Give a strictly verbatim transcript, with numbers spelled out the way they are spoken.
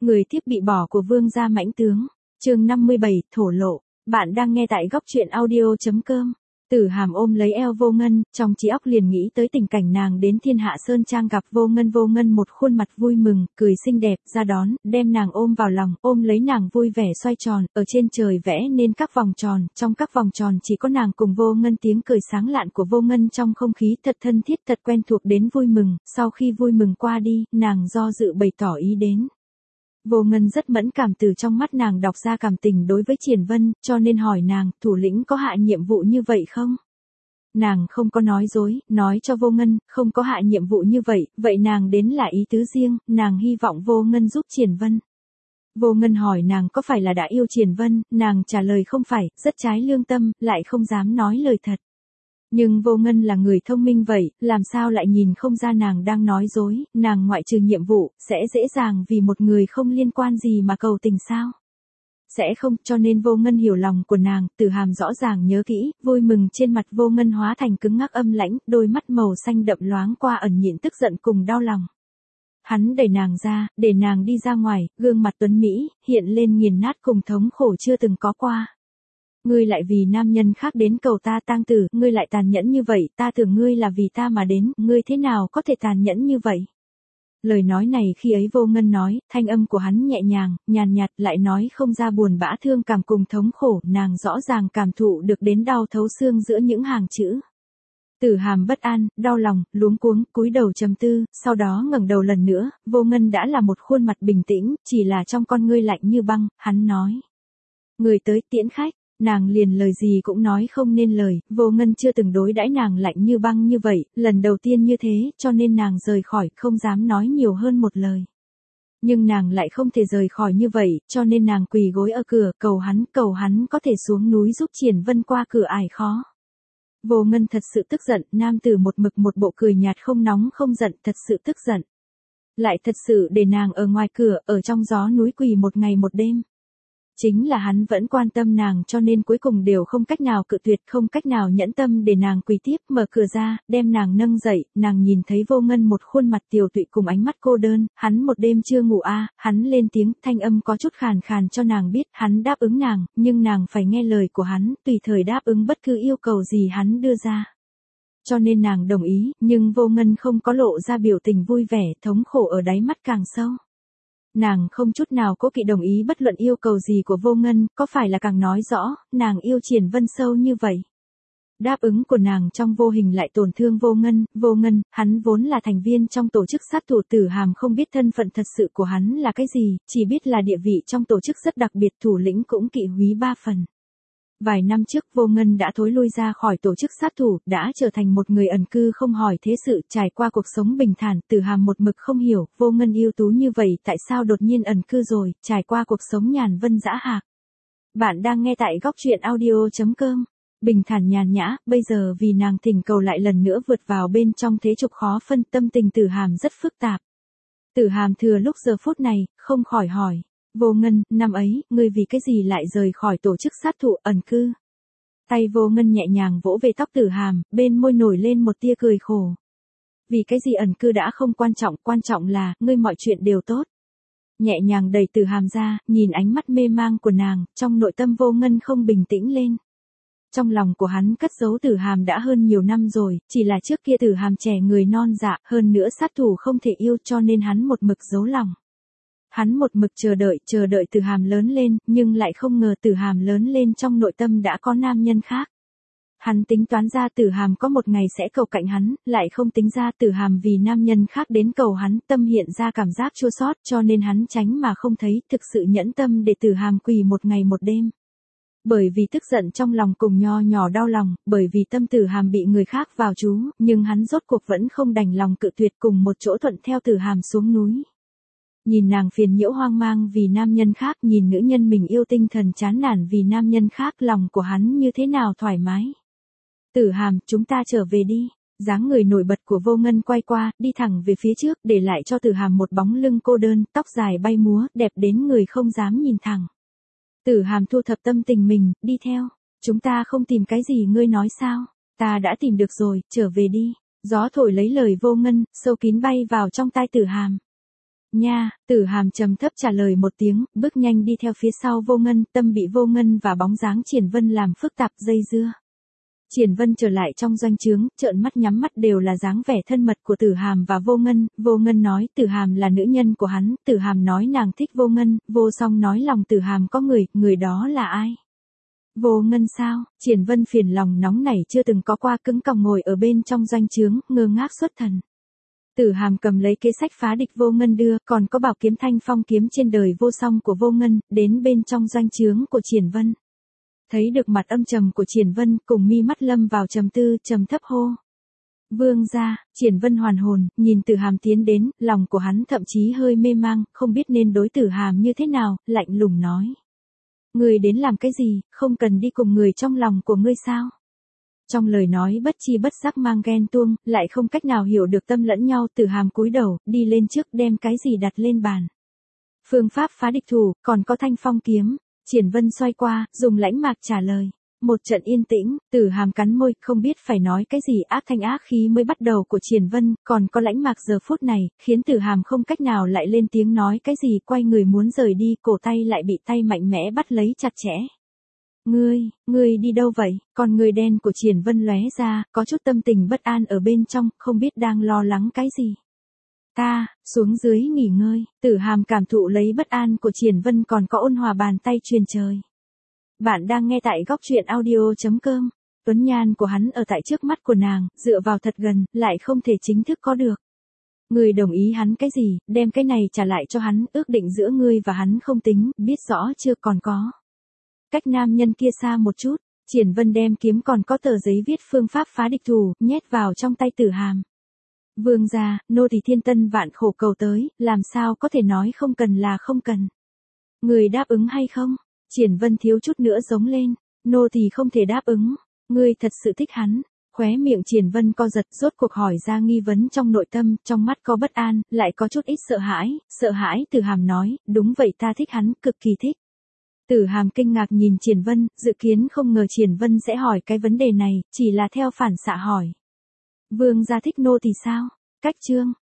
Người tiếp bị bỏ của vương gia mãnh tướng. Chương năm mươi bảy, thổ lộ. Bạn đang nghe tại góc truyện audio chấm com. Tử Hàm ôm lấy eo Vô Ngân, trong trí óc liền nghĩ tới tình cảnh nàng đến Thiên Hạ Sơn Trang gặp Vô Ngân. Vô Ngân một khuôn mặt vui mừng, cười xinh đẹp, ra đón, đem nàng ôm vào lòng, ôm lấy nàng vui vẻ xoay tròn, ở trên trời vẽ nên các vòng tròn, trong các vòng tròn chỉ có nàng cùng Vô Ngân. Tiếng cười sáng lạn của Vô Ngân trong không khí thật thân thiết, thật quen thuộc đến vui mừng. Sau khi vui mừng qua đi, nàng do dự bày tỏ ý đến. Vô Ngân rất mẫn cảm, từ trong mắt nàng đọc ra cảm tình đối với Triển Vân, cho nên hỏi nàng, thủ lĩnh có hạ nhiệm vụ như vậy không? Nàng không có nói dối, nói cho Vô Ngân, không có hạ nhiệm vụ như vậy, vậy nàng đến là ý tứ riêng, nàng hy vọng Vô Ngân giúp Triển Vân. Vô Ngân hỏi nàng có phải là đã yêu Triển Vân, nàng trả lời không phải, rất trái lương tâm, lại không dám nói lời thật. Nhưng Vô Ngân là người thông minh vậy, làm sao lại nhìn không ra nàng đang nói dối, nàng ngoại trừ nhiệm vụ, sẽ dễ dàng vì một người không liên quan gì mà cầu tình sao? Sẽ không, cho nên Vô Ngân hiểu lòng của nàng. Tử Hàm rõ ràng nhớ kỹ, vui mừng trên mặt Vô Ngân hóa thành cứng ngắc âm lãnh, đôi mắt màu xanh đậm loáng qua ẩn nhịn tức giận cùng đau lòng. Hắn đẩy nàng ra, để nàng đi ra ngoài, gương mặt tuấn Mỹ, hiện lên nghiền nát cùng thống khổ chưa từng có qua. Ngươi lại vì nam nhân khác đến cầu ta tang tử, ngươi lại tàn nhẫn như vậy, ta tưởng ngươi là vì ta mà đến, ngươi thế nào có thể tàn nhẫn như vậy? Lời nói này khi ấy Vô Ngân nói, thanh âm của hắn nhẹ nhàng, nhàn nhạt, lại nói không ra buồn bã thương cảm cùng thống khổ, nàng rõ ràng cảm thụ được đến đau thấu xương giữa những hàng chữ. Tử Hàm bất an, đau lòng, luống cuống, cúi đầu trầm tư, sau đó ngẩng đầu lần nữa, Vô Ngân đã là một khuôn mặt bình tĩnh, chỉ là trong con ngươi lạnh như băng, hắn nói. Người tới tiễn khách. Nàng liền lời gì cũng nói không nên lời, Vô Ngân chưa từng đối đãi nàng lạnh như băng như vậy, lần đầu tiên như thế, cho nên nàng rời khỏi, không dám nói nhiều hơn một lời. Nhưng nàng lại không thể rời khỏi như vậy, cho nên nàng quỳ gối ở cửa, cầu hắn, cầu hắn có thể xuống núi giúp Triển Vân qua cửa ải khó. Vô Ngân thật sự tức giận, nam tử một mực một bộ cười nhạt không nóng không giận, thật sự tức giận. Lại thật sự để nàng ở ngoài cửa, ở trong gió núi quỳ một ngày một đêm. Chính là hắn vẫn quan tâm nàng cho nên cuối cùng đều không cách nào cự tuyệt, không cách nào nhẫn tâm để nàng quỳ tiếp, mở cửa ra, đem nàng nâng dậy, nàng nhìn thấy Vô Ngân một khuôn mặt tiều tụy cùng ánh mắt cô đơn, hắn một đêm chưa ngủ a, à, hắn lên tiếng, thanh âm có chút khàn khàn cho nàng biết, hắn đáp ứng nàng, nhưng nàng phải nghe lời của hắn, tùy thời đáp ứng bất cứ yêu cầu gì hắn đưa ra. Cho nên nàng đồng ý, nhưng Vô Ngân không có lộ ra biểu tình vui vẻ, thống khổ ở đáy mắt càng sâu. Nàng không chút nào cố kỵ đồng ý bất luận yêu cầu gì của Vô Ngân, có phải là càng nói rõ, nàng yêu Triển Vân sâu như vậy. Đáp ứng của nàng trong vô hình lại tổn thương Vô Ngân, Vô Ngân, hắn vốn là thành viên trong tổ chức sát thủ. Tử Hàm không biết thân phận thật sự của hắn là cái gì, chỉ biết là địa vị trong tổ chức rất đặc biệt, thủ lĩnh cũng kỵ húy ba phần. Vài năm trước Vô Ngân đã thối lui ra khỏi tổ chức sát thủ, đã trở thành một người ẩn cư không hỏi thế sự, trải qua cuộc sống bình thản. Tử Hàm một mực không hiểu, Vô Ngân ưu tú như vậy tại sao đột nhiên ẩn cư rồi, trải qua cuộc sống nhàn vân dã hạc. Bạn đang nghe tại góc truyện audio chấm com. Bình thản nhàn nhã, bây giờ vì nàng thỉnh cầu lại lần nữa vượt vào bên trong thế trục khó phân, tâm tình Tử Hàm rất phức tạp. Tử Hàm thừa lúc giờ phút này, không khỏi hỏi. Vô Ngân, năm ấy, ngươi vì cái gì lại rời khỏi tổ chức sát thủ ẩn cư? Tay Vô Ngân nhẹ nhàng vỗ về tóc Tử Hàm, bên môi nổi lên một tia cười khổ. Vì cái gì ẩn cư đã không quan trọng, quan trọng là, ngươi mọi chuyện đều tốt. Nhẹ nhàng đẩy Tử Hàm ra, nhìn ánh mắt mê mang của nàng, trong nội tâm Vô Ngân không bình tĩnh lên. Trong lòng của hắn cất giấu Tử Hàm đã hơn nhiều năm rồi, chỉ là trước kia Tử Hàm trẻ người non dạ, hơn nữa sát thủ không thể yêu cho nên hắn một mực giấu lòng. Hắn một mực chờ đợi, chờ đợi Tử Hàm lớn lên, nhưng lại không ngờ Tử Hàm lớn lên trong nội tâm đã có nam nhân khác. Hắn tính toán ra Tử Hàm có một ngày sẽ cầu cạnh hắn, lại không tính ra Tử Hàm vì nam nhân khác đến cầu hắn, tâm hiện ra cảm giác chua xót, cho nên hắn tránh mà không thấy, thực sự nhẫn tâm để Tử Hàm quỳ một ngày một đêm. Bởi vì tức giận trong lòng cùng nho nhỏ đau lòng, bởi vì tâm Tử Hàm bị người khác vào chú, nhưng hắn rốt cuộc vẫn không đành lòng cự tuyệt, cùng một chỗ thuận theo Tử Hàm xuống núi. Nhìn nàng phiền nhiễu hoang mang vì nam nhân khác, nhìn nữ nhân mình yêu tinh thần chán nản vì nam nhân khác, lòng của hắn như thế nào thoải mái. Tử Hàm, chúng ta trở về đi. Dáng người nổi bật của Vô Ngân quay qua, đi thẳng về phía trước, để lại cho Tử Hàm một bóng lưng cô đơn, tóc dài bay múa, đẹp đến người không dám nhìn thẳng. Tử Hàm thu thập tâm tình mình, đi theo. Chúng ta không tìm cái gì ngươi nói sao? Ta đã tìm được rồi, trở về đi. Gió thổi lấy lời Vô Ngân, sâu kín bay vào trong tai Tử Hàm. Nha, Tử Hàm trầm thấp trả lời một tiếng, bước nhanh đi theo phía sau Vô Ngân, tâm bị Vô Ngân và bóng dáng Triển Vân làm phức tạp dây dưa. Triển Vân trở lại trong doanh trướng, trợn mắt nhắm mắt đều là dáng vẻ thân mật của Tử Hàm và Vô Ngân, Vô Ngân nói Tử Hàm là nữ nhân của hắn, Tử Hàm nói nàng thích Vô Ngân, Vô Song nói lòng Tử Hàm có người, người đó là ai? Vô Ngân sao? Triển Vân phiền lòng nóng nảy chưa từng có qua cứng còng ngồi ở bên trong doanh trướng, ngơ ngác xuất thần. Tử Hàm cầm lấy kế sách phá địch Vô Ngân đưa, còn có bảo kiếm Thanh Phong kiếm trên đời vô song của Vô Ngân, đến bên trong doanh trướng của Triển Vân. Thấy được mặt âm trầm của Triển Vân, cùng mi mắt lâm vào trầm tư, trầm thấp hô. Vương gia. Triển Vân hoàn hồn, nhìn Tử Hàm tiến đến, lòng của hắn thậm chí hơi mê mang, không biết nên đối Tử Hàm như thế nào, lạnh lùng nói. Ngươi đến làm cái gì, không cần đi cùng người trong lòng của ngươi sao? Trong lời nói bất chi bất giác mang ghen tuông, lại không cách nào hiểu được tâm lẫn nhau. Tử Hàm cúi đầu, đi lên trước đem cái gì đặt lên bàn. Phương pháp phá địch thủ, còn có Thanh Phong kiếm. Triển Vân xoay qua, dùng lãnh mạc trả lời. Một trận yên tĩnh, Tử Hàm cắn môi, không biết phải nói cái gì. Ác thanh ác khí mới bắt đầu của Triển Vân, còn có lãnh mạc giờ phút này, khiến Tử Hàm không cách nào lại lên tiếng nói cái gì, quay người muốn rời đi, cổ tay lại bị tay mạnh mẽ bắt lấy chặt chẽ. Ngươi, ngươi đi đâu vậy? Còn người đen của Triển Vân lóe ra, có chút tâm tình bất an ở bên trong, không biết đang lo lắng cái gì. Ta, xuống dưới nghỉ ngơi. Tử Hàm cảm thụ lấy bất an của Triển Vân, còn có ôn hòa bàn tay truyền trời. Bạn đang nghe tại góc truyện audio chấm com. Tuấn nhan của hắn ở tại trước mắt của nàng, dựa vào thật gần, lại không thể chính thức có được. Ngươi đồng ý hắn cái gì, đem cái này trả lại cho hắn, ước định giữa ngươi và hắn không tính, biết rõ chưa, còn có. Cách nam nhân kia xa một chút, Triển Vân đem kiếm còn có tờ giấy viết phương pháp phá địch thủ, nhét vào trong tay Tử Hàm. Vương gia, nô tỳ thiên tân vạn khổ cầu tới, làm sao có thể nói không cần là không cần. Người đáp ứng hay không? Triển Vân thiếu chút nữa giống lên, nô tỳ không thể đáp ứng, ngươi thật sự thích hắn. Khóe miệng Triển Vân co giật, rốt cuộc hỏi ra nghi vấn trong nội tâm, trong mắt có bất an, lại có chút ít sợ hãi, sợ hãi. Tử Hàm nói, đúng vậy, ta thích hắn, cực kỳ thích. Tử Hàm kinh ngạc nhìn Triển Vân, dự kiến không ngờ Triển Vân sẽ hỏi cái vấn đề này, chỉ là theo phản xạ hỏi. Vương gia thích nô tỳ sao? Cách chương.